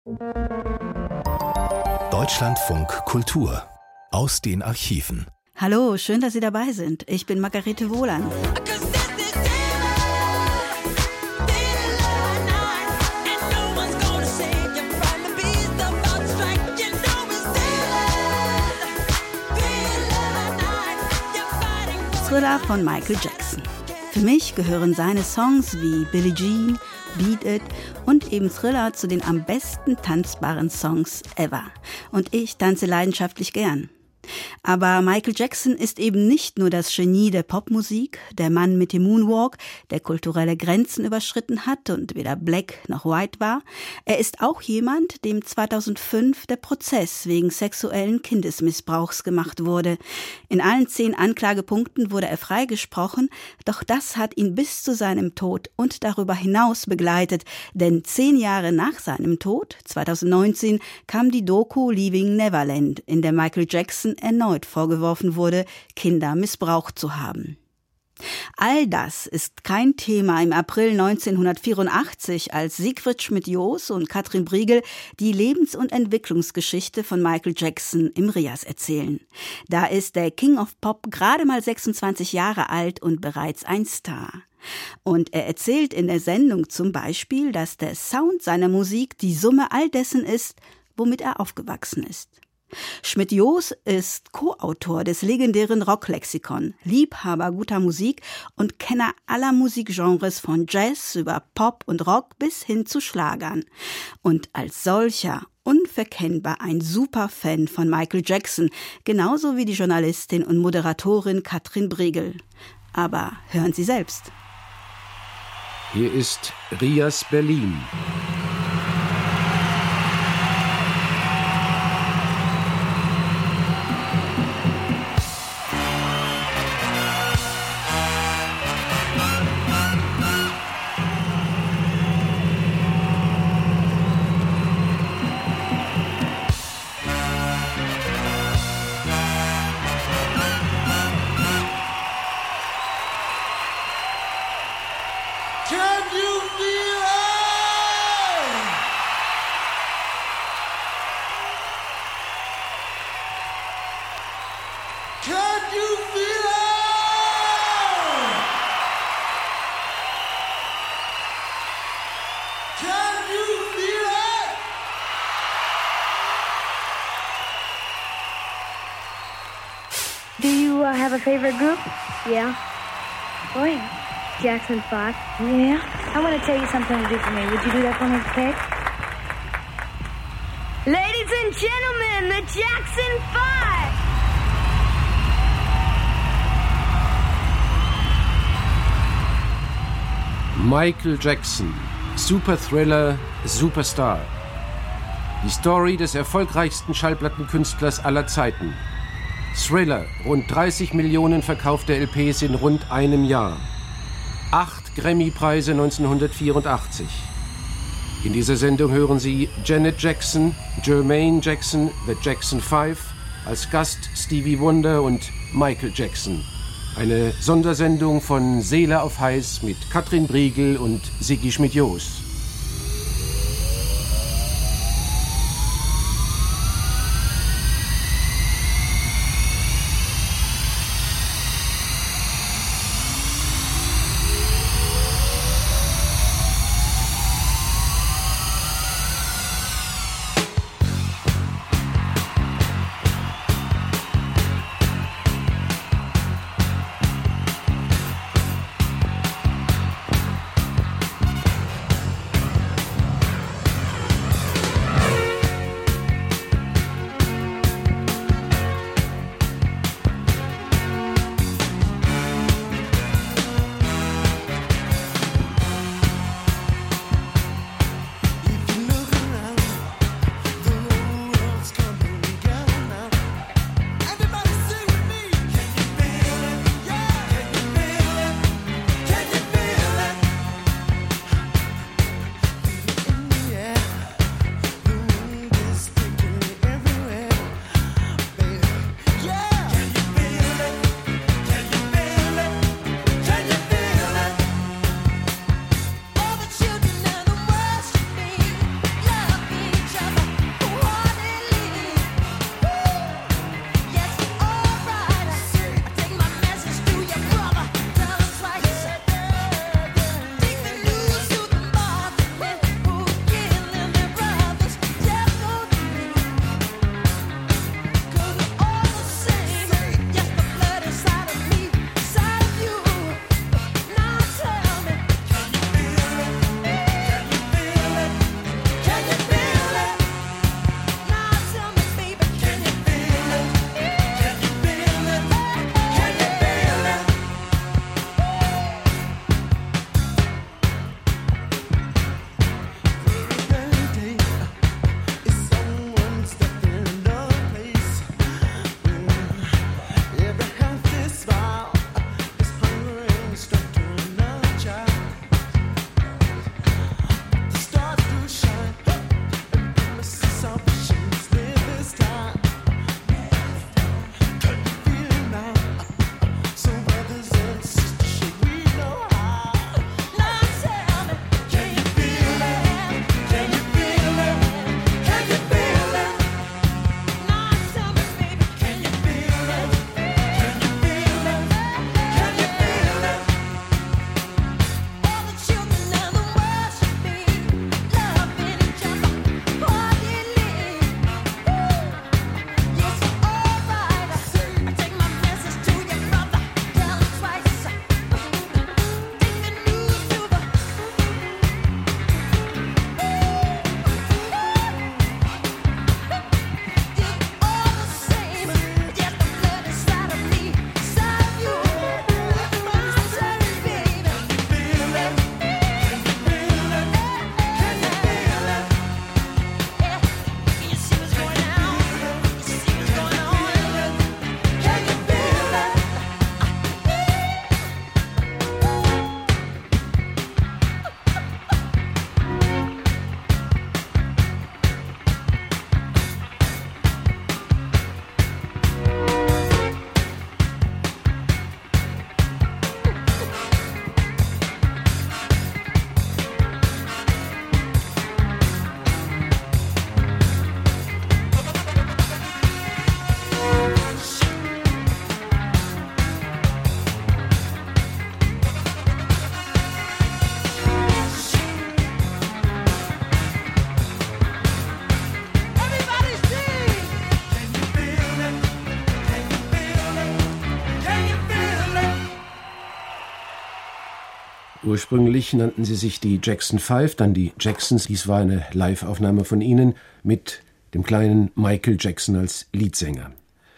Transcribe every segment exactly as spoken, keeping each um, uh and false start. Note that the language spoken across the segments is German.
Deutschlandfunk Kultur aus den Archiven. Hallo, schön, dass Sie dabei sind. Ich bin Margarete Wohland. Thriller von Michael Jackson. Für mich gehören seine Songs wie Billie Jean, Beat It und eben Thriller zu den am besten tanzbaren Songs ever. Und ich tanze leidenschaftlich gern. Aber Michael Jackson ist eben nicht nur das Genie der Popmusik, der Mann mit dem Moonwalk, der kulturelle Grenzen überschritten hat und weder black noch white war. Er ist auch jemand, dem zweitausendfünf der Prozess wegen sexuellen Kindesmissbrauchs gemacht wurde. In allen zehn Anklagepunkten wurde er freigesprochen, doch das hat ihn bis zu seinem Tod und darüber hinaus begleitet. Denn zehn Jahre nach seinem Tod, zweitausendneunzehn, kam die Doku Leaving Neverland, in der Michael Jackson erneut vorgeworfen wurde, Kinder missbraucht zu haben. All das ist kein Thema im April neunzehnhundertvierundachtzig, als Siegfried Schmidt-Joos und Katrin Briegel die Lebens- und Entwicklungsgeschichte von Michael Jackson im Rias erzählen. Da ist der King of Pop gerade mal sechsundzwanzig Jahre alt und bereits ein Star. Und er erzählt in der Sendung zum Beispiel, dass der Sound seiner Musik die Summe all dessen ist, womit er aufgewachsen ist. Schmidt-Joos ist Co-Autor des legendären Rocklexikon, Liebhaber guter Musik und Kenner aller Musikgenres von Jazz über Pop und Rock bis hin zu Schlagern. Und als solcher unverkennbar ein Superfan von Michael Jackson, genauso wie die Journalistin und Moderatorin Katrin Briegel. Aber hören Sie selbst. Hier ist Rias Berlin. Do you uh, have a favorite group? Yeah. Oh, yeah. Jackson five. Yeah. I want to tell you something to do for me. Would you do that for me, okay? Ladies and gentlemen, the Jackson five! Michael Jackson, Super-Thriller, Superstar. Die Story des erfolgreichsten Schallplattenkünstlers aller Zeiten. Thriller, rund dreißig Millionen verkaufte L Ps in rund einem Jahr. Acht Grammy-Preise neunzehnhundertvierundachtzig. In dieser Sendung hören Sie Janet Jackson, Jermaine Jackson, The Jackson Five, als Gast Stevie Wonder und Michael Jackson. Eine Sondersendung von Seele auf Heiß mit Katrin Briegel und Siggi Schmidt-Joos. Ursprünglich nannten sie sich die Jackson Five, dann die Jacksons. Dies war eine Live-Aufnahme von ihnen mit dem kleinen Michael Jackson als Leadsänger.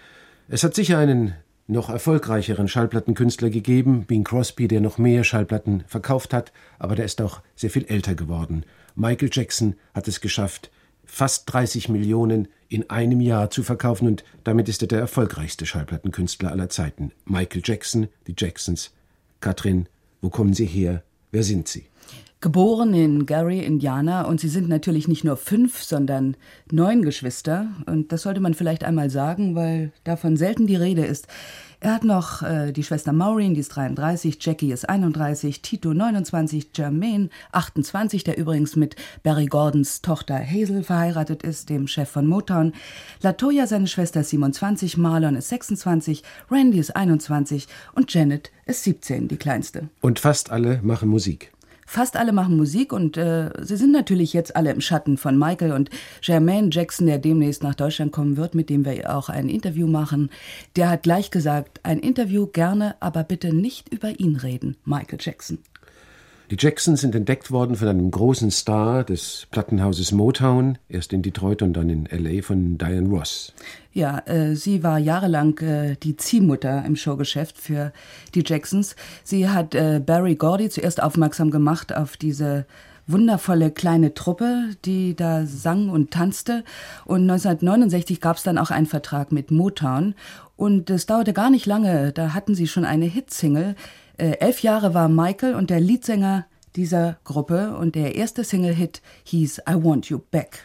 Es hat sicher einen noch erfolgreicheren Schallplattenkünstler gegeben, Bing Crosby, der noch mehr Schallplatten verkauft hat, aber der ist auch sehr viel älter geworden. Michael Jackson hat es geschafft, fast dreißig Millionen in einem Jahr zu verkaufen und damit ist er der erfolgreichste Schallplattenkünstler aller Zeiten. Michael Jackson, die Jacksons. Katrin, wo kommen Sie her? Wer sind Sie? Geboren in Gary, Indiana, und sie sind natürlich nicht nur fünf, sondern neun Geschwister. Und das sollte man vielleicht einmal sagen, weil davon selten die Rede ist. Er hat noch äh, die Schwester Maureen, die ist dreiunddreißig, Jackie ist einunddreißig, Tito neunundzwanzig, Jermaine achtundzwanzig, der übrigens mit Barry Gordons Tochter Hazel verheiratet ist, dem Chef von Motown. Latoya, seine Schwester, ist siebenundzwanzig, Marlon ist sechsundzwanzig, Randy ist einundzwanzig und Janet ist siebzehn, die kleinste. Und fast alle machen Musik. Fast alle machen Musik und äh, sie sind natürlich jetzt alle im Schatten von Michael und Jermaine Jackson, der demnächst nach Deutschland kommen wird, mit dem wir auch ein Interview machen. Der hat gleich gesagt, ein Interview gerne, aber bitte nicht über ihn reden, Michael Jackson. Die Jacksons sind entdeckt worden von einem großen Star des Plattenhauses Motown, erst in Detroit und dann in L A von Diana Ross. Ja, äh, sie war jahrelang äh, die Ziehmutter im Showgeschäft für die Jacksons. Sie hat äh, Barry Gordy zuerst aufmerksam gemacht auf diese wundervolle kleine Truppe, die da sang und tanzte. Und neunzehnhundertneunundsechzig gab es dann auch einen Vertrag mit Motown. Und es dauerte gar nicht lange, da hatten sie schon eine Hitsingle. Äh, elf Jahre war Michael und der Leadsänger dieser Gruppe und der erste Single-Hit hieß I Want You Back.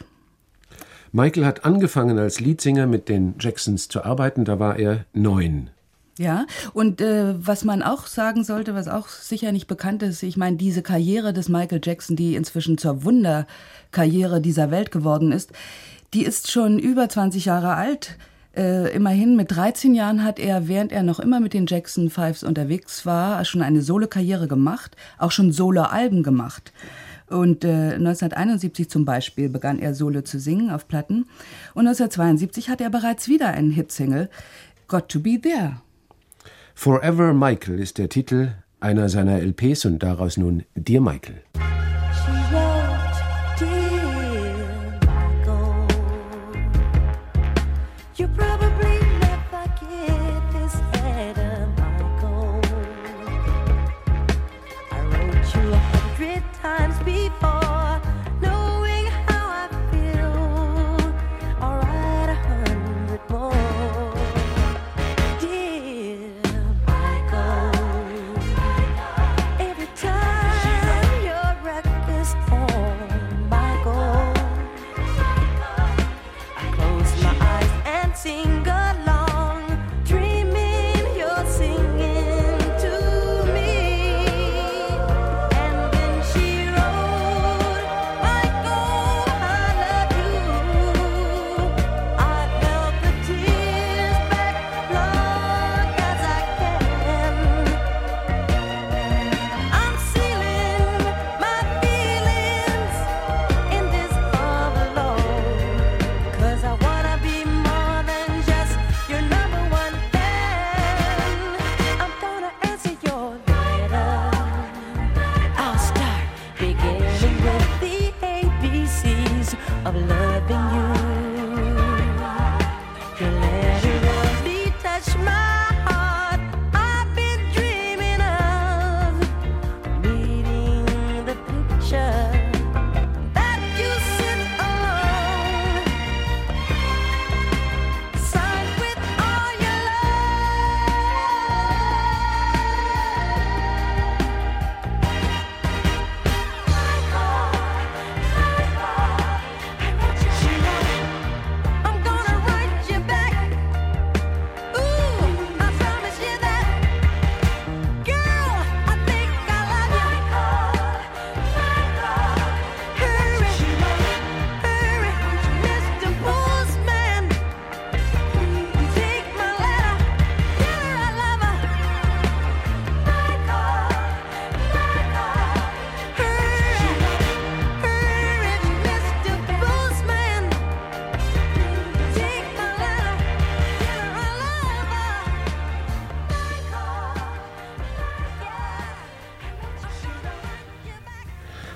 Michael hat angefangen als Leadsänger mit den Jacksons zu arbeiten, da war er neun. Ja, und äh, was man auch sagen sollte, was auch sicher nicht bekannt ist, ich meine, diese Karriere des Michael Jackson, die inzwischen zur Wunderkarriere dieser Welt geworden ist, die ist schon über zwanzig Jahre alt. Äh, immerhin mit dreizehn Jahren hat er, während er noch immer mit den Jackson Fives unterwegs war, schon eine Solo-Karriere gemacht, auch schon Solo-Alben gemacht. Und äh, neunzehnhunderteinundsiebzig zum Beispiel begann er Solo zu singen auf Platten. Und neunzehnhundertzweiundsiebzig hat er bereits wieder einen Hitsingle, Got to Be There. Forever Michael ist der Titel einer seiner L Ps und daraus nun Dear Michael. Every time you're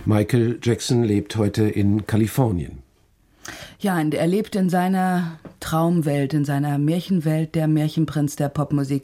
Michael Jackson lebt heute in Kalifornien. Ja, und er lebt in seiner Traumwelt, in seiner Märchenwelt, der Märchenprinz der Popmusik.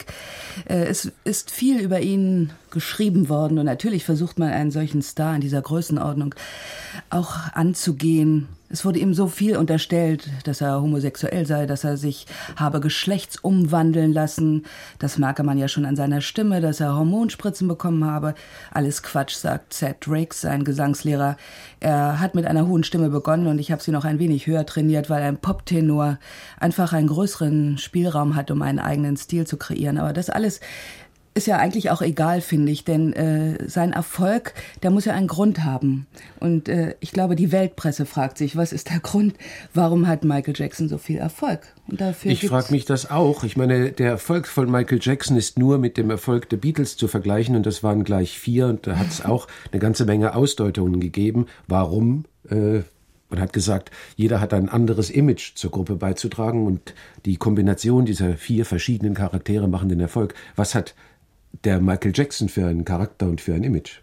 Es ist viel über ihn geschrieben worden und natürlich versucht man einen solchen Star in dieser Größenordnung auch anzugehen. Es wurde ihm so viel unterstellt, dass er homosexuell sei, dass er sich habe geschlechtsumwandeln lassen. Das merke man ja schon an seiner Stimme, dass er Hormonspritzen bekommen habe. Alles Quatsch, sagt Ced Riggs, sein Gesangslehrer. Er hat mit einer hohen Stimme begonnen und ich habe sie noch ein wenig höher trainiert, weil ein Poptenor einfach einen größeren Spielraum hat, um einen eigenen Stil zu kreieren. Aber das alles ist ja eigentlich auch egal, finde ich, denn äh, sein Erfolg, der muss ja einen Grund haben. Und äh, ich glaube, die Weltpresse fragt sich, was ist der Grund, warum hat Michael Jackson so viel Erfolg? Und dafür ich frage mich das auch. Ich meine, der Erfolg von Michael Jackson ist nur mit dem Erfolg der Beatles zu vergleichen und das waren gleich vier und da hat es auch eine ganze Menge Ausdeutungen gegeben. Warum? Äh, Man hat gesagt, jeder hat ein anderes Image zur Gruppe beizutragen und die Kombination dieser vier verschiedenen Charaktere machen den Erfolg. Was hat der Michael Jackson für einen Charakter und für ein Image?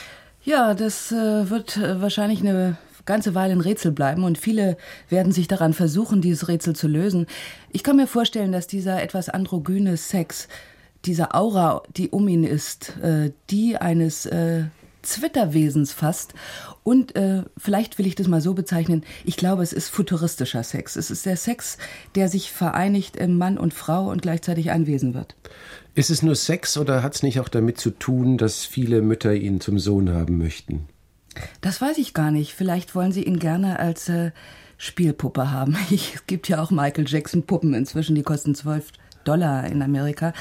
Ja, das äh, wird äh, wahrscheinlich eine ganze Weile ein Rätsel bleiben und viele werden sich daran versuchen, dieses Rätsel zu lösen. Ich kann mir vorstellen, dass dieser etwas androgyne Sex, diese Aura, die um ihn ist, äh, die eines äh, Zwitterwesens fast. Und äh, vielleicht will ich das mal so bezeichnen, ich glaube, es ist futuristischer Sex. Es ist der Sex, der sich vereinigt im Mann und Frau und gleichzeitig ein Wesen wird. Ist es nur Sex oder hat es nicht auch damit zu tun, dass viele Mütter ihn zum Sohn haben möchten? Das weiß ich gar nicht. Vielleicht wollen sie ihn gerne als äh, Spielpuppe haben. Es gibt ja auch Michael Jackson Puppen inzwischen, die kosten zwölf Dollar in Amerika.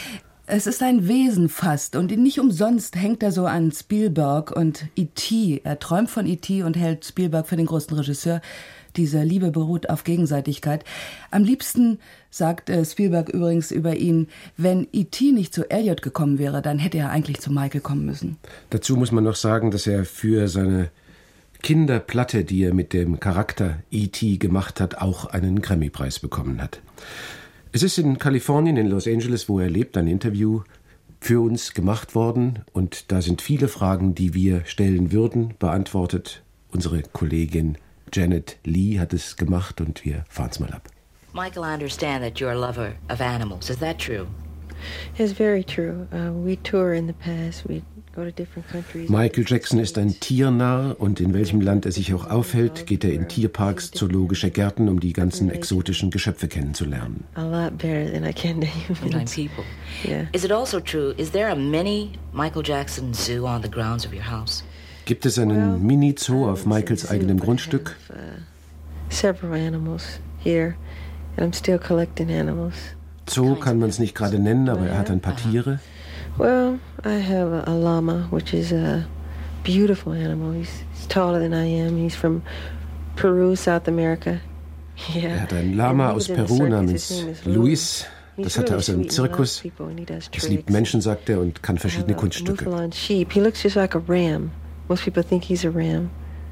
Es ist ein Wesen fast und nicht umsonst hängt er so an Spielberg und E T Er träumt von E T und hält Spielberg für den größten Regisseur. Diese Liebe beruht auf Gegenseitigkeit. Am liebsten sagt äh, Spielberg übrigens über ihn, wenn E T nicht zu Elliot gekommen wäre, dann hätte er eigentlich zu Michael kommen müssen. Dazu muss man noch sagen, dass er für seine Kinderplatte, die er mit dem Charakter E T gemacht hat, auch einen Grammy-Preis bekommen hat. Es ist in Kalifornien, in Los Angeles, wo er lebt, ein Interview für uns gemacht worden. Und da sind viele Fragen, die wir stellen würden, beantwortet. Unsere Kollegin Janet Lee hat es gemacht und wir fahren es mal ab. Michael, I understand that you're a lover of animals. Is that true? It's very true. Uh, we tour in the past. We go to different countries. Michael Jackson ist ein Tiernarr und in welchem Land er sich auch aufhält, geht er in Tierparks, zoologische Gärten, um die ganzen exotischen Geschöpfe kennenzulernen. A lot better than I can to humans. People. Yeah. Is it also true, is there a mini Michael Jackson zoo on the grounds of your house? Gibt es einen Mini-Zoo auf Michaels eigenem Grundstück? I have, uh, several animals here, and I'm still collecting animals. Zoo kann man es nicht gerade nennen, aber er hat ein paar Tiere. Well, I have a, a llama, which is a beautiful animal. He's, he's taller than I am. He's from Peru, South America. Yeah. Er hat einen Lama aus Peru namens Luis. Das hat er aus einem Zirkus. Es liebt Menschen, sagt er, und kann verschiedene Kunststücke. He looks just like a ram. Most people think he's a ram.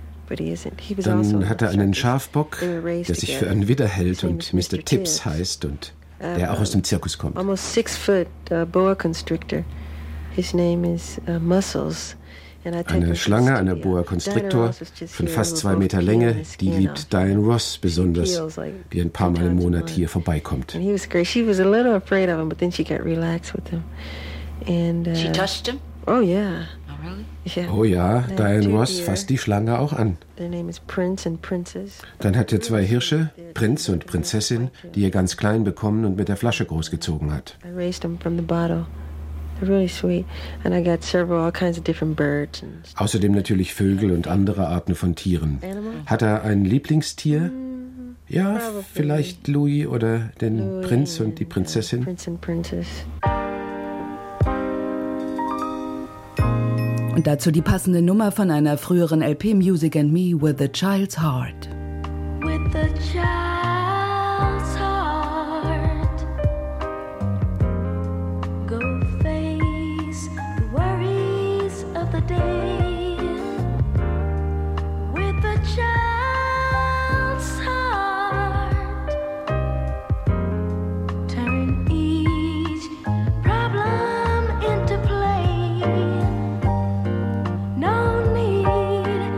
Dann hat er einen Schafbock, der sich für einen Widder hält und Mister Tibbs heißt und der auch aus dem Zirkus kommt. Almost six foot uh, boa constrictor. His name is uh, Muscles. Eine Schlange, eine Boa Constrictor von fast zwei Meter Länge, die liebt Diane Ross besonders, die ein paar Mal im Monat hier vorbeikommt. She was a little afraid of him, but then she got relaxed with him. And uh, she touched him? Oh yeah. Oh really? Yeah. Oh ja, Diane Ross fasst die Schlange auch an. Their name is Prince and Princess. Dann hat er zwei Hirsche, Prinz und Prinzessin, die er ganz klein bekommen und mit der Flasche großgezogen hat. I raised them from the bottle. Really sweet. And I got several all kinds of different birds. And außerdem natürlich Vögel und andere Arten von Tieren. Hat er ein Lieblingstier? Ja, vielleicht Louis oder den Louis Prinz und die Prinzessin. Prince and Princess. Und dazu die passende Nummer von einer früheren L P, Music and Me, With a Child's Heart. With a child's heart, go face the worries of the day. With a child's heart, turn each problem into play. No need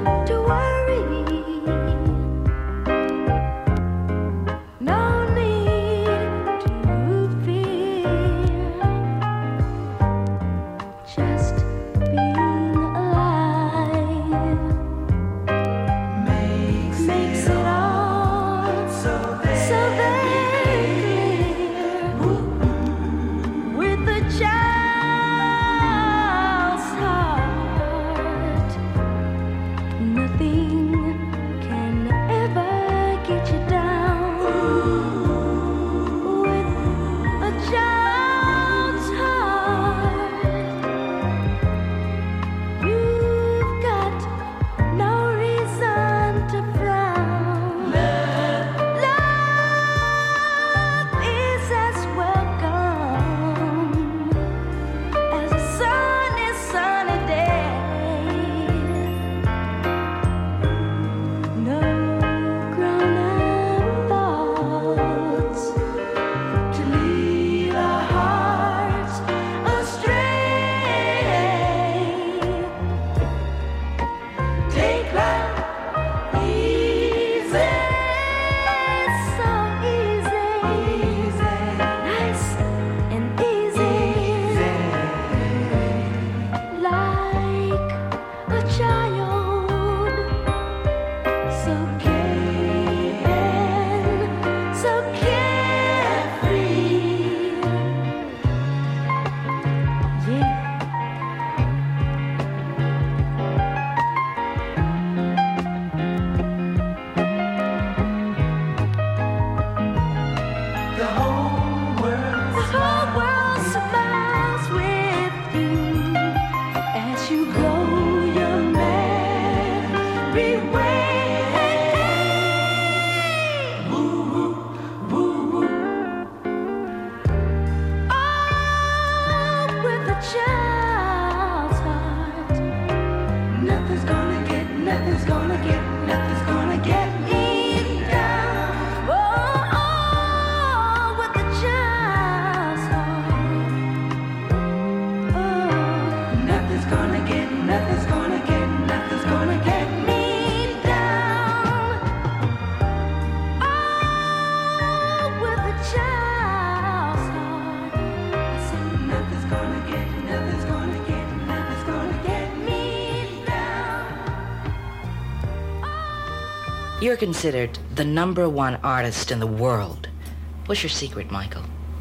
You're considered the number one artist in the world. What's your secret, Michael?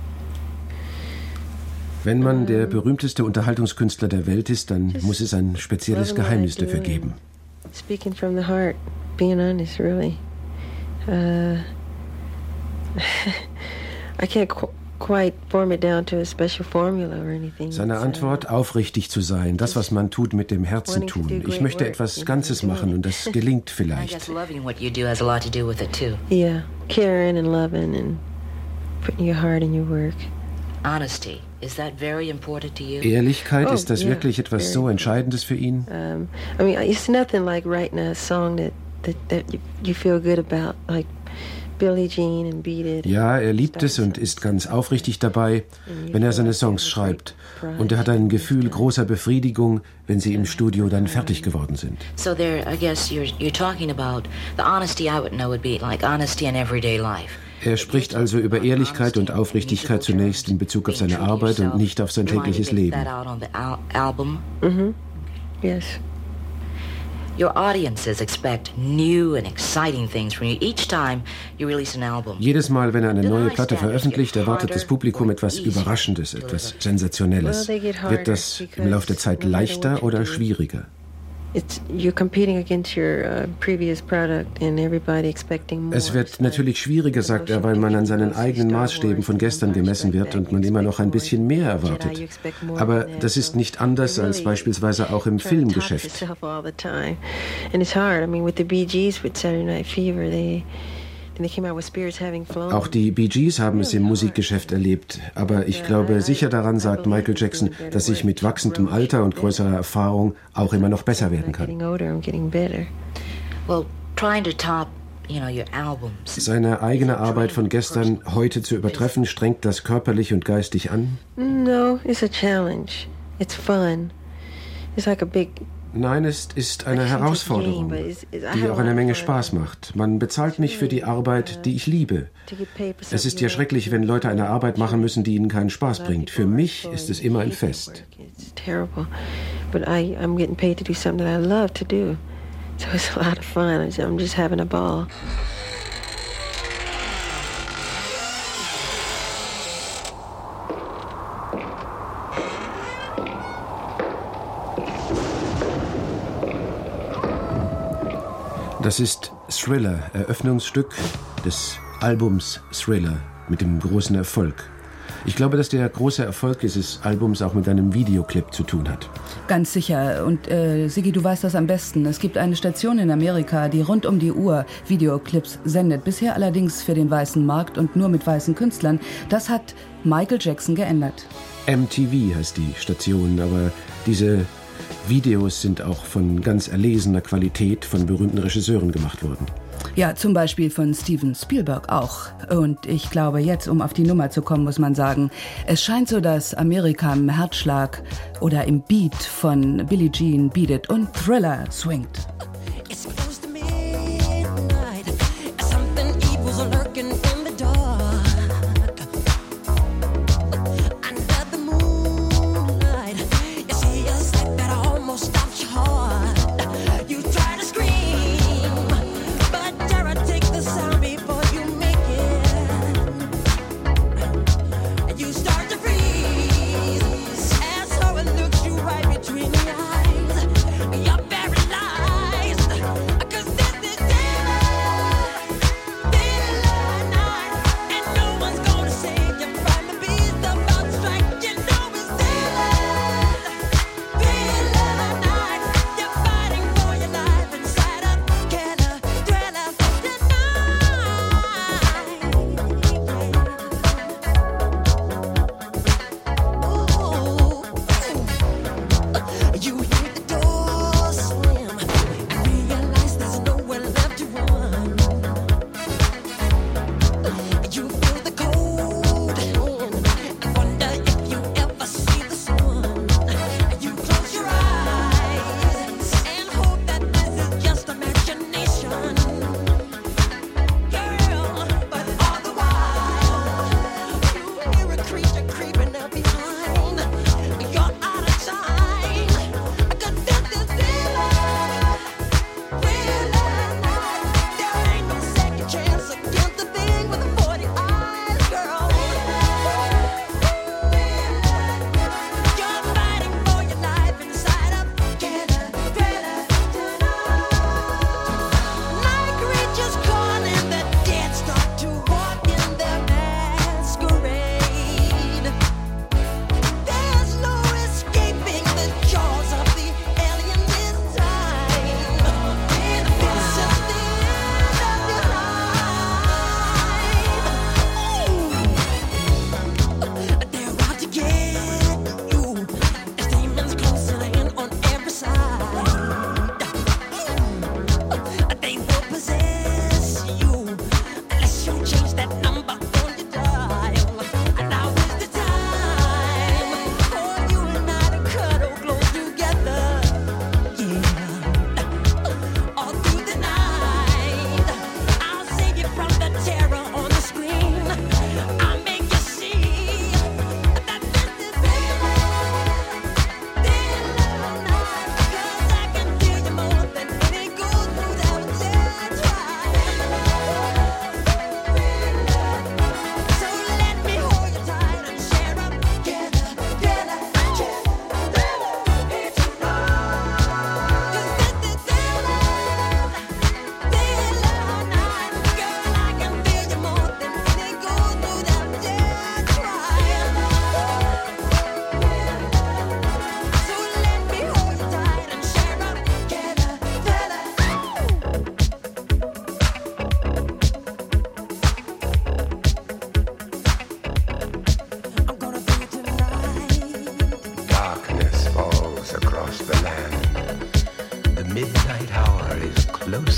Wenn man der berühmteste Unterhaltungskünstler der Welt ist, dann muss es ein spezielles Geheimnis dafür geben. Speaking from the heart, being honest, really. Uh, I can't qu- quite form it down to a special formula or anything. Seine Antwort, aufrichtig zu sein, das, was man tut, mit dem Herzen tun. Ich möchte etwas Ganzes machen und das gelingt I vielleicht. guess loving what you do has a lot to do with it too. Yeah, caring and loving and putting your heart in your work. Honesty, is that very important to you? Ehrlichkeit, Oh, ist das yeah, wirklich etwas very so Entscheidendes für ihn? Um, I mean, it's nothing like writing a song that, that, that you, you feel good about, like Billie Jean and Beat It. Ja, er liebt es und ist ganz aufrichtig dabei, wenn er seine Songs schreibt. Und er hat ein Gefühl großer Befriedigung, wenn sie im Studio dann fertig geworden sind. So there, I guess you're you're talking about the honesty I would know would be like honesty in everyday life. Er spricht also über Ehrlichkeit und Aufrichtigkeit zunächst in Bezug auf seine Arbeit und nicht auf sein tägliches Leben. Mhm. Yes. Your audiences expect new and exciting things from you each time you release an album. Jedes Mal, wenn er eine neue Platte veröffentlicht, erwartet das Publikum etwas Überraschendes, etwas Sensationelles. Wird das im Laufe der Zeit leichter oder schwieriger? It's, you're competing against your uh, previous product and everybody expecting more. Es wird natürlich schwieriger, sagt er, weil man an seinen eigenen Maßstäben von gestern gemessen wird und man immer noch ein bisschen mehr erwartet. Aber das ist nicht anders als beispielsweise auch im Filmgeschäft. And it's hard. I mean, with the Bee Gees, with Saturday Night Fever, they Auch die Bee Gees haben es im Musikgeschäft erlebt. Aber ich glaube sicher daran, sagt Michael Jackson, dass ich mit wachsendem Alter und größerer Erfahrung auch immer noch besser werden kann. Seine eigene Arbeit von gestern heute zu übertreffen, strengt das körperlich und geistig an? No, it's a challenge. It's fun. It's like a big Nein, es ist eine Herausforderung, die auch eine Menge Spaß macht. Man bezahlt mich für die Arbeit, die ich liebe. Es ist ja schrecklich, wenn Leute eine Arbeit machen müssen, die ihnen keinen Spaß bringt. Für mich ist es immer ein Fest. But I, I'm getting paid to do something that I love to do. So it's a lot of fun. I'm just having a ball. Das ist Thriller, Eröffnungsstück des Albums Thriller mit dem großen Erfolg. Ich glaube, dass der große Erfolg dieses Albums auch mit einem Videoclip zu tun hat. Ganz sicher. Und äh, Sigi, du weißt das am besten. Es gibt eine Station in Amerika, die rund um die Uhr Videoclips sendet. Bisher allerdings für den weißen Markt und nur mit weißen Künstlern. Das hat Michael Jackson geändert. M T V heißt die Station, aber diese Videos sind auch von ganz erlesener Qualität von berühmten Regisseuren gemacht worden. Ja, zum Beispiel von Steven Spielberg auch. Und ich glaube, jetzt, um auf die Nummer zu kommen, muss man sagen, es scheint so, dass Amerika im Herzschlag oder im Beat von Billie Jean, Beat It und Thriller swingt. You're very light.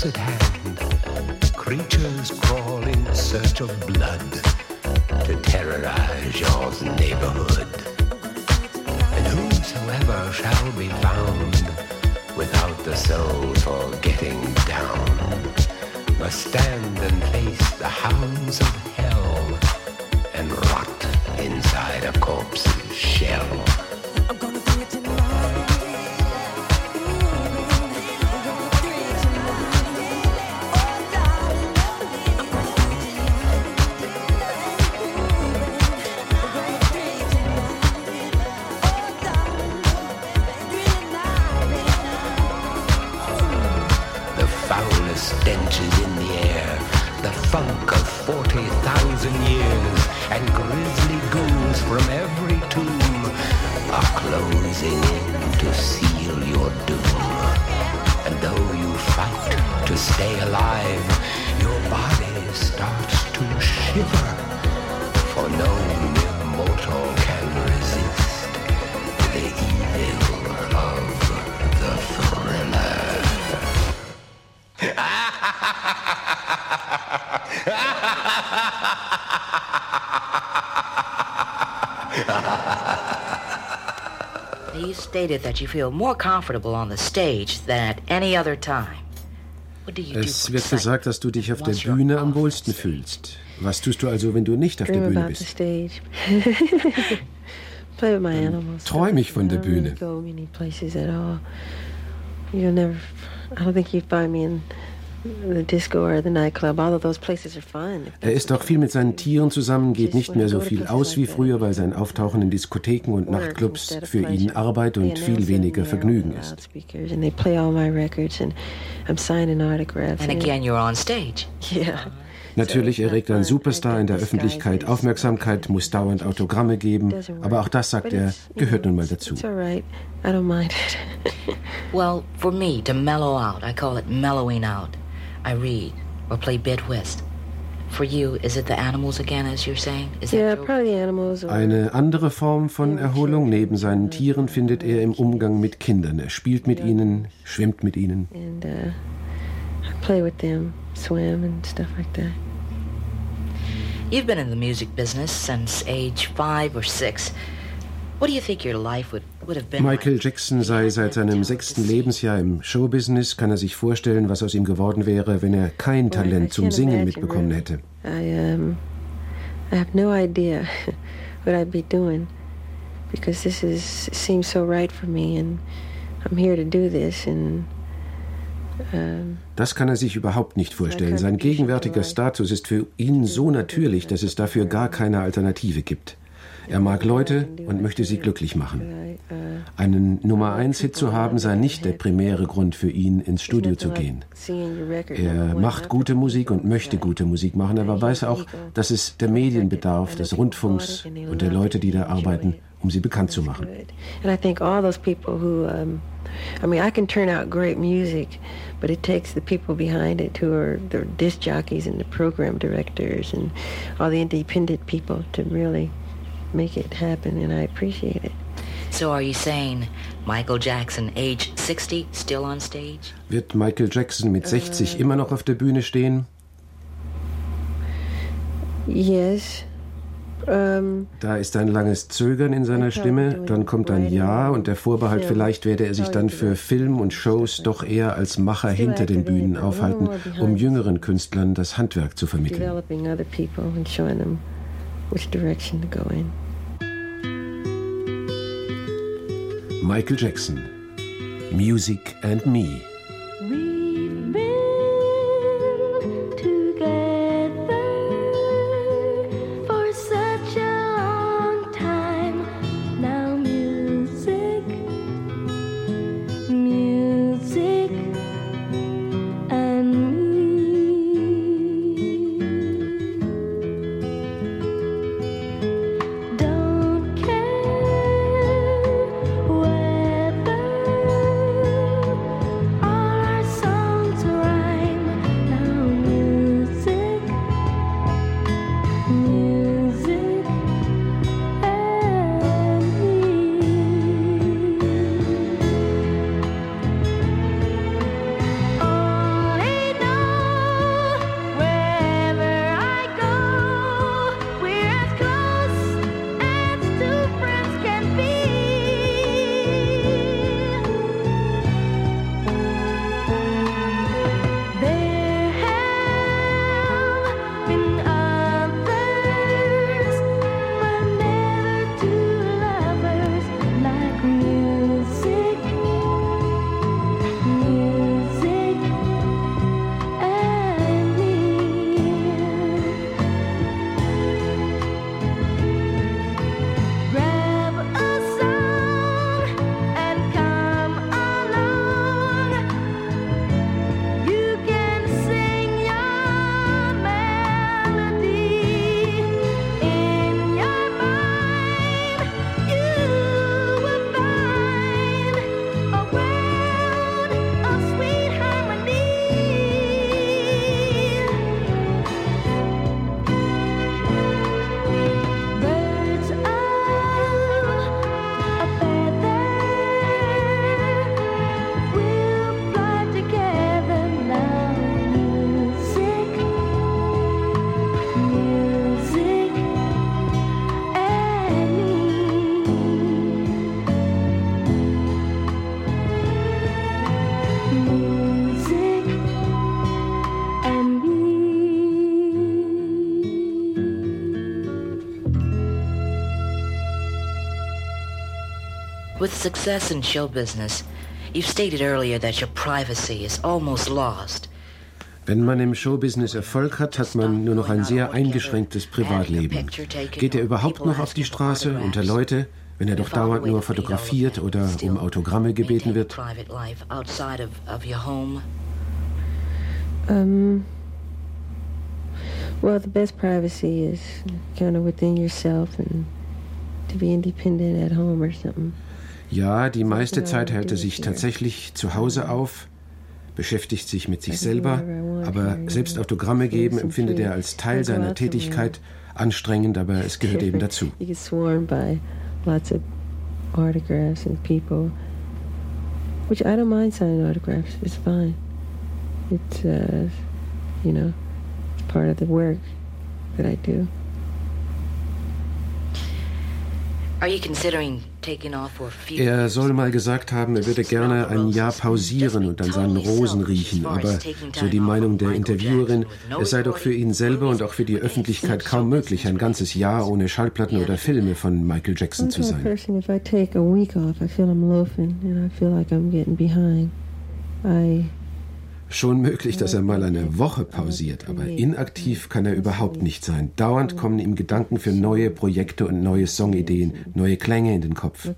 at hand. Creatures crawl in search of blood to terrorize your neighborhood. And whosoever shall be found without the soul for getting down must stand and face the hounds of hell and rot inside a corpse's shell. I'm gonna bring it tonight. Stench is in the air, the funk of forty thousand years, and grisly ghouls from every tomb are closing in to seal your doom. And though you fight to stay alive, your body starts to shiver, for no mere mortal can resist the evil of the thriller. You stated that you feel more comfortable on the stage than at any other time. What do you do Es for wird gesagt, dass du dich auf der Bühne am wohlsten fühlst. Was tust du also, wenn du nicht auf der Dream Bühne about the bist? stage. Play with my animals. Träum ich von der I don't really Bühne. go many places at all. You'll never. I don't think you'd find me in the disco or the nightclub. All of those places are fun. Er ist auch viel mit seinen Tieren zusammen, geht nicht mehr so viel aus wie früher, weil sein Auftauchen in Diskotheken und Nachtclubs für ihn Arbeit und viel weniger Vergnügen ist. And they play all my records, and I'm signing autographs. And again, you're on stage. Yeah. Natürlich erregt ein Superstar in der Öffentlichkeit Aufmerksamkeit, muss dauernd Autogramme geben, aber auch das, sagt er, gehört nun mal dazu. It's all right. I don't mind it. Well, for me, to mellow out, I call it mellowing out. I read or play bid whist. For you, is it the animals again, as you're saying? Is that Yeah, true? probably animals. Or Eine andere Form von Erholung neben seinen Tieren findet er im Umgang mit Kindern. Er spielt mit ihnen, schwimmt mit ihnen. and uh, I play with them, swim and stuff like that. You've been in the music business since age five or six. What do you think your life would, would have been Michael like? Jackson sei seit seinem sechsten Lebensjahr im Showbusiness. Kann er sich vorstellen, was aus ihm geworden wäre, wenn er kein Talent zum Singen mitbekommen hätte. I um, I have no idea what I'd be doing, because this is seems so right for me, and I'm here to do this, and um, Das kann er sich überhaupt nicht vorstellen. Sein gegenwärtiger Status ist für ihn so natürlich, dass es dafür gar keine Alternative gibt. Er mag Leute und möchte sie glücklich machen. Einen Nummer-eins-Hit zu haben, sei nicht der primäre Grund für ihn, ins Studio zu gehen. Er macht gute Musik und möchte gute Musik machen, aber weiß auch, dass es der Medien bedarf, des Rundfunks und der Leute, die da arbeiten, um sie bekannt zu machen. and I think all those people who, um, I mean, I can turn out great music, but it takes the people behind it who are the disc jockeys and the program directors and all the independent people to really make it happen, and I appreciate it. So are you saying Michael Jackson, age sixty, still on stage? Wird Michael Jackson mit sechzig immer noch auf der Bühne stehen? Yes. Um, Da ist ein langes Zögern in seiner Stimme, dann kommt ein Ja und der Vorbehalt, vielleicht werde er sich dann für Film und Shows doch eher als Macher hinter den Bühnen aufhalten, um jüngeren Künstlern das Handwerk zu vermitteln. developing other people and showing them which direction to go in. Michael Jackson, Music and Me. We've been together for such a long time now. Music, music, and me. Don't care whether With success in show business, you've stated earlier that your privacy is almost lost. Wenn man im Showbusiness Erfolg hat, hat man nur noch ein sehr eingeschränktes Privatleben. Geht er überhaupt noch auf die Straße unter Leute, wenn er doch dauernd nur fotografiert oder um Autogramme gebeten wird? Um, well, the best privacy is kind of within yourself and to be independent at home or something. Ja, die meiste Zeit hält er sich tatsächlich zu Hause auf, beschäftigt sich mit sich selber, aber selbst Autogramme geben empfindet er als Teil seiner Tätigkeit anstrengend, aber es gehört eben dazu. You get swarmed by lots of autographs and people, which I don't mind signing autographs. It's fine. It's, uh, you know, it's part of the work that I do. Are you considering taking off for a few Er soll mal gesagt haben, er würde gerne ein Jahr pausieren und an seinen Rosen riechen, aber so die Meinung der Interviewerin, es sei doch für ihn selber und auch für die Öffentlichkeit kaum möglich, ein ganzes Jahr ohne Schallplatten oder Filme von Michael Jackson zu sein. If I take a week off, I feel I'm loafing and I feel like I'm getting behind. I Schon möglich, dass er mal eine Woche pausiert, aber inaktiv kann er überhaupt nicht sein. Dauernd kommen ihm Gedanken für neue Projekte und neue Songideen, neue Klänge in den Kopf.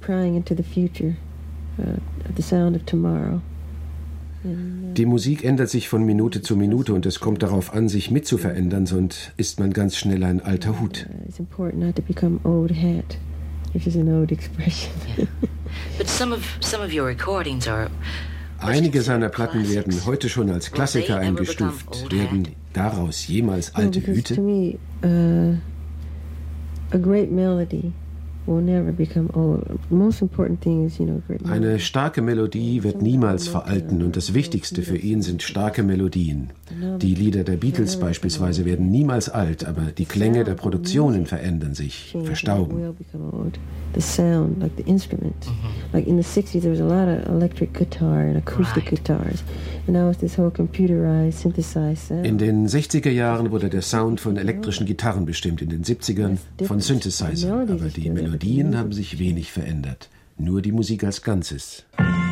Die Musik ändert sich von Minute zu Minute und es kommt darauf an, sich mitzuverändern, sonst ist man ganz schnell ein alter Hut. It's important not to become old hat, which is an old expression. But some of some of your recordings are Einige seiner Platten werden heute schon als Klassiker eingestuft. Werden daraus jemals alte Hüte? To me, uh, a great melody will never become old. The most important thing is, you know, great melody. Eine starke Melodie wird niemals veralten und das Wichtigste für ihn sind starke Melodien. Die Lieder der Beatles beispielsweise werden niemals alt, aber die Klänge der Produktionen verändern sich, verstauben. The sound, like the instrument. Like in the sixties, there was a lot of electric guitar and acoustic guitars, and now it's this whole computerized, synthesized sound. In den sechziger Jahren wurde der Sound von elektrischen Gitarren bestimmt, in den siebzigern von Synthesizern, aber die Melodien haben sich wenig verändert, nur die Musik als Ganzes.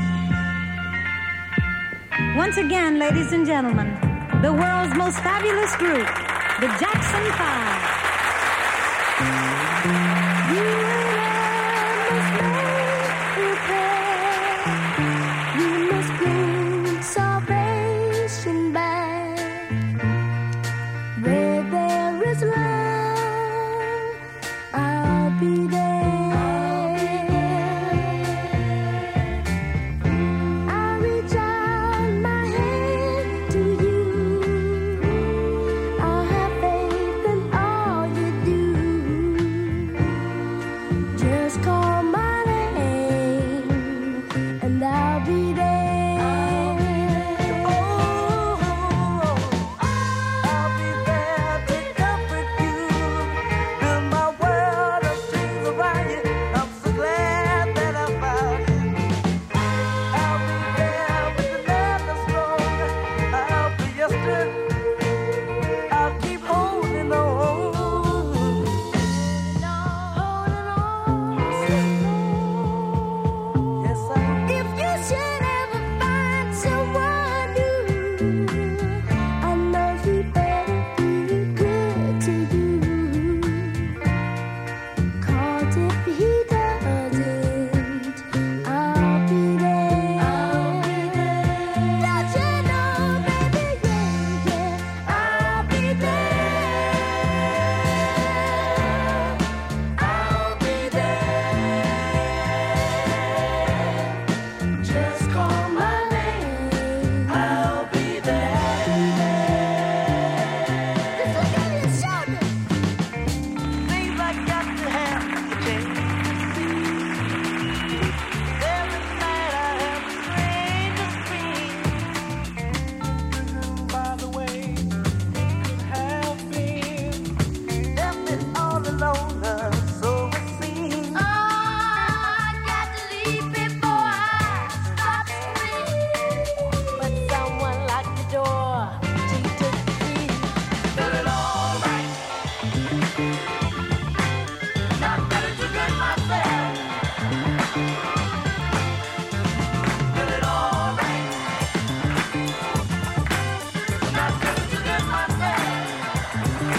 Once again, ladies and gentlemen, the world's most fabulous group, the Jackson Five. Right.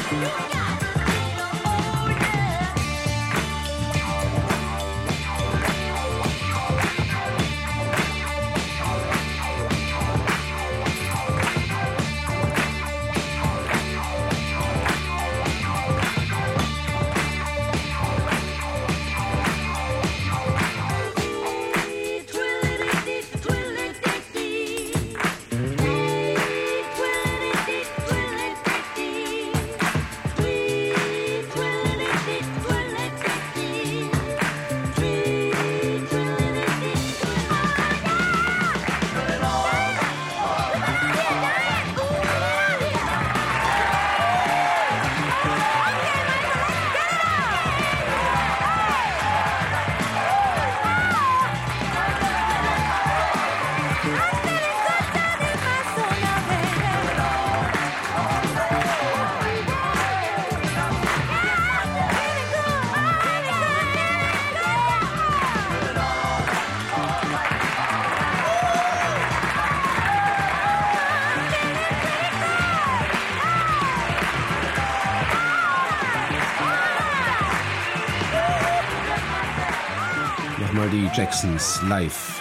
Nochmal die Jacksons live.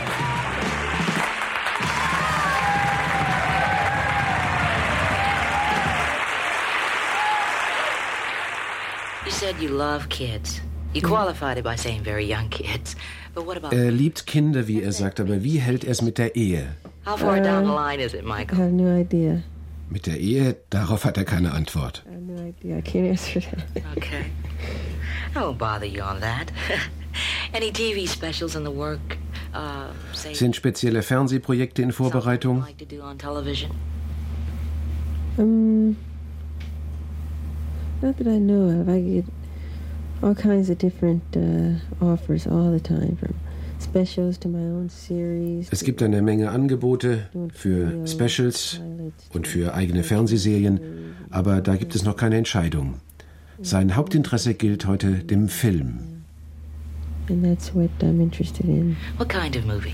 You said you love kids. You qualified it by saying very young kids. But what about... Er liebt Kinder, wie er sagt, aber wie hält er es mit der Ehe? How far down the line is it, Michael? I have no idea. Mit der Ehe, darauf hat er keine Antwort. I have no idea. I can't answer that. Okay. I won't bother you on that. Any T V specials in the work? Uh, say, Sind spezielle Fernsehprojekte in Vorbereitung? like to do on television? Um, not that I know of. I get all kinds of different uh, offers all the time, from specials to my own series. Es gibt eine Menge Angebote für Specials und für eigene Fernsehserien, aber da gibt es noch keine Entscheidung. Sein Hauptinteresse gilt heute dem Film. And that's what I'm interested in. What kind of movie?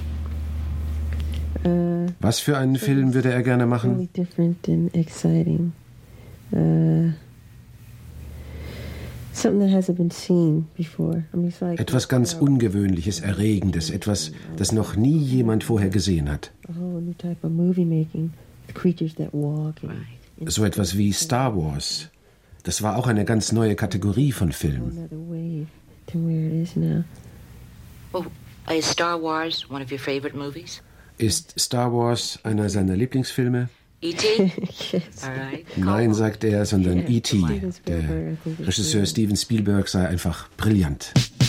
Uh, Was für einen Film würde er gerne really machen? different and exciting. Uh, something that hasn't been seen before. I mean, it's like Etwas ganz Ungewöhnliches, Erregendes, etwas, das noch nie jemand vorher gesehen hat. a whole new type of movie making. The creatures that walk. And So etwas wie Star Wars. Das war auch eine ganz neue Kategorie von Film. another wave to where it is now. Well, is Star Wars one of your favorite movies? Ist Star Wars einer seiner Lieblingsfilme? E T? Yes. All right. Nein, sagt er, sondern E T Steven Spielberg, Der I think it's Regisseur brilliant. Steven Spielberg sei einfach brillant.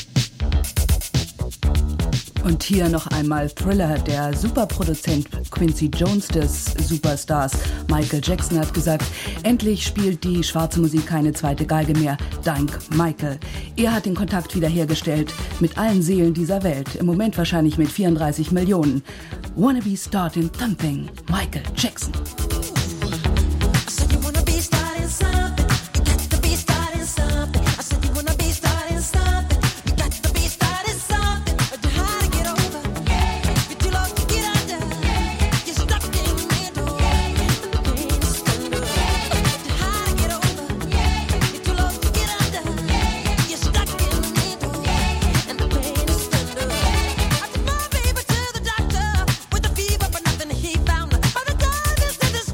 Und hier noch einmal Thriller. Der Superproduzent Quincy Jones des Superstars Michael Jackson hat gesagt, endlich spielt die schwarze Musik keine zweite Geige mehr, dank Michael. Er hat den Kontakt wiederhergestellt mit allen Seelen dieser Welt, im Moment wahrscheinlich mit vierunddreißig Millionen. Wanna be starting something, Michael Jackson. With the fever, but nothing he found. By the time this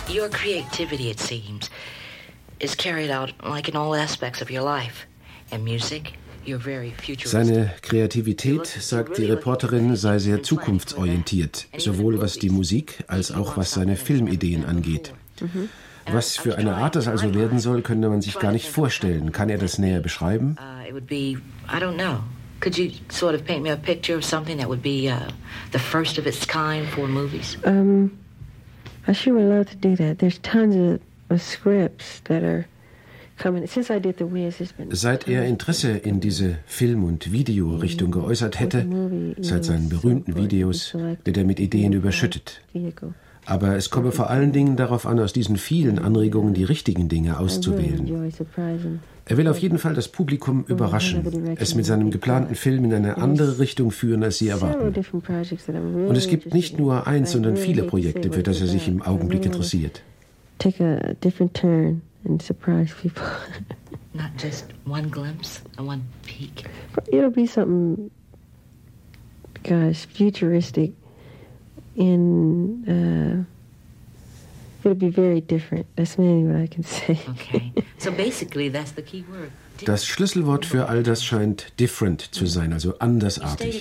Your creativity, it seems, is carried out like in all aspects of your life. And music, you're very futuristic. Seine Kreativität, sagt die Reporterin, sei sehr zukunftsorientiert, sowohl was die Musik als auch was seine Filmideen angeht. Was für eine Art das also werden soll, könnte man sich gar nicht vorstellen. Kann er das näher beschreiben? Uh, it would be, I don't know. Could you sort of paint me a picture of something that would be uh, the first of its kind for movies? Um, I sure would love to do that. There's tons of, of scripts that are coming. Since I did The Wiz, it's been... Seit er Interesse in diese Film- und Videorichtung geäußert hätte, seit seinen berühmten Videos, wird er mit Ideen überschüttet. Aber es komme vor allen Dingen darauf an, aus diesen vielen Anregungen die richtigen Dinge auszuwählen. Er will auf jeden Fall das Publikum überraschen, es mit seinem geplanten Film in eine andere Richtung führen, als sie erwarten. Und es gibt nicht nur eins, sondern viele Projekte, für das er sich im Augenblick interessiert. Take a different turn and surprise people. Not just one glimpse and one peek. It'll be something, gosh, futuristic. In uh, it'll be very different. That's mainly what I can say. Okay. So basically, that's the key word. Das Schlüsselwort für all das scheint different zu sein, also andersartig.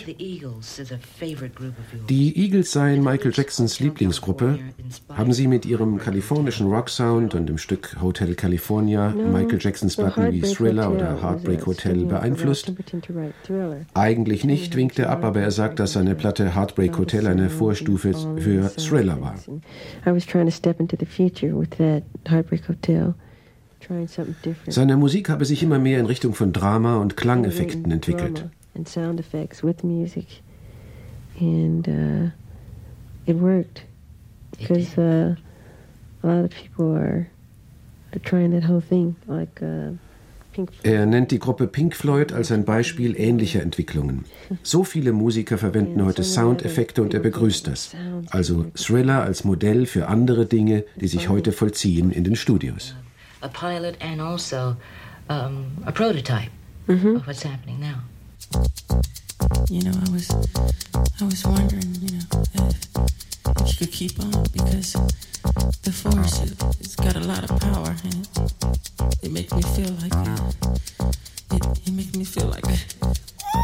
Die Eagles seien Michael Jacksons Lieblingsgruppe. Haben Sie mit ihrem kalifornischen Rock-Sound und dem Stück Hotel California Michael Jacksons Platten wie Thriller oder Heartbreak Hotel beeinflusst? Eigentlich nicht, winkt er ab, aber er sagt, dass seine Platte Heartbreak Hotel eine Vorstufe für Thriller war. I was trying to step into the future with that Heartbreak Hotel. Seine Musik habe sich immer mehr in Richtung von Drama und Klangeffekten entwickelt. And sound effects with music, and uh, it worked because uh, a lot of people are, are trying that whole thing, like uh, Pink Floyd. Er nennt die Gruppe Pink Floyd als ein Beispiel ähnlicher Entwicklungen. So viele Musiker verwenden heute Soundeffekte und er begrüßt das. Also Thriller als Modell für andere Dinge, die sich heute vollziehen in den Studios. A pilot and also um, a prototype mm-hmm. of what's happening now. You know, I was, I was wondering, you know, if, if you could keep on because the force it, it's got a lot of power and it, it makes me feel like it, it makes me feel like that.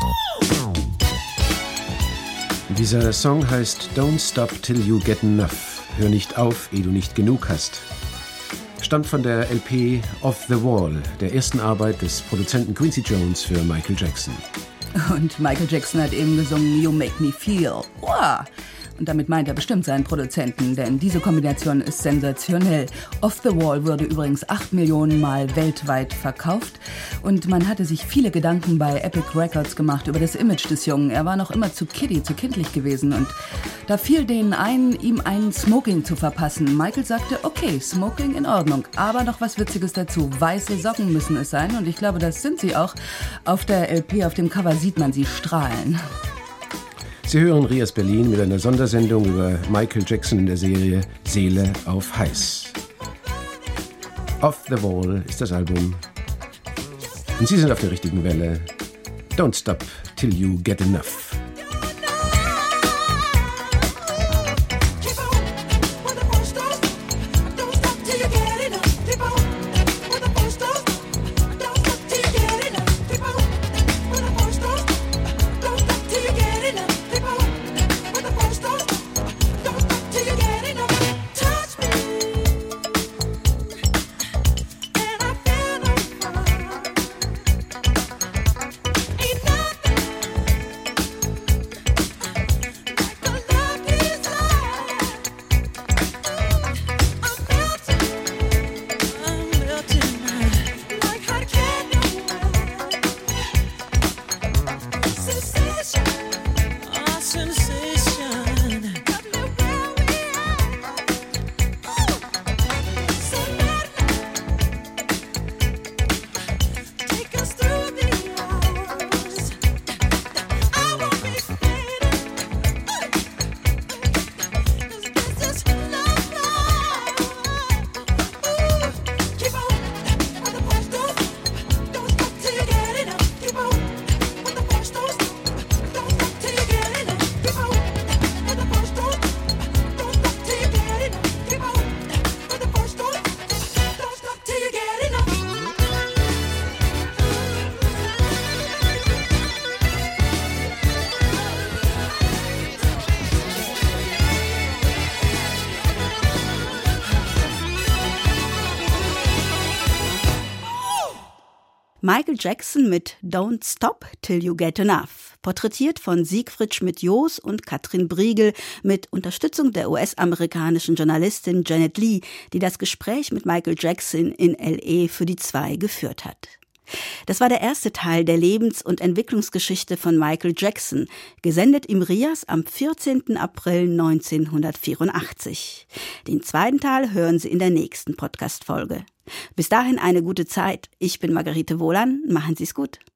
Dieser Song heißt Don't Stop Till You Get Enough. Hör nicht auf, ehe du nicht genug hast. Stammt von der L P Off the Wall, der ersten Arbeit des Produzenten Quincy Jones für Michael Jackson. Und Michael Jackson hat eben gesungen You Make Me Feel. Wow. Und damit meint er bestimmt seinen Produzenten, denn diese Kombination ist sensationell. Off the Wall wurde übrigens acht Millionen Mal weltweit verkauft. Und man hatte sich viele Gedanken bei Epic Records gemacht über das Image des Jungen. Er war noch immer zu kiddie, zu kindlich gewesen. Und da fiel denen ein, ihm ein Smoking zu verpassen. Michael sagte, okay, Smoking in Ordnung. Aber noch was Witziges dazu. Weiße Socken müssen es sein. Und ich glaube, das sind sie auch. Auf der L P, auf dem Cover sieht man sie strahlen. Sie hören Rias Berlin mit einer Sondersendung über Michael Jackson in der Serie Seele auf Heiß. Off the Wall ist das Album. Und Sie sind auf der richtigen Welle. Don't stop till you get enough. Michael Jackson mit Don't Stop Till You Get Enough, porträtiert von Siegfried Schmidt-Joos und Katrin Briegel mit Unterstützung der U S-amerikanischen Journalistin Janet Leigh, die das Gespräch mit Michael Jackson in L A für die zwei geführt hat. Das war der erste Teil der Lebens- und Entwicklungsgeschichte von Michael Jackson, gesendet im Rias am vierzehnten April neunzehnhundertvierundachtzig. Den zweiten Teil hören Sie in der nächsten Podcast-Folge. Bis dahin eine gute Zeit. Ich bin Margarete Wohlan. Machen Sie es gut.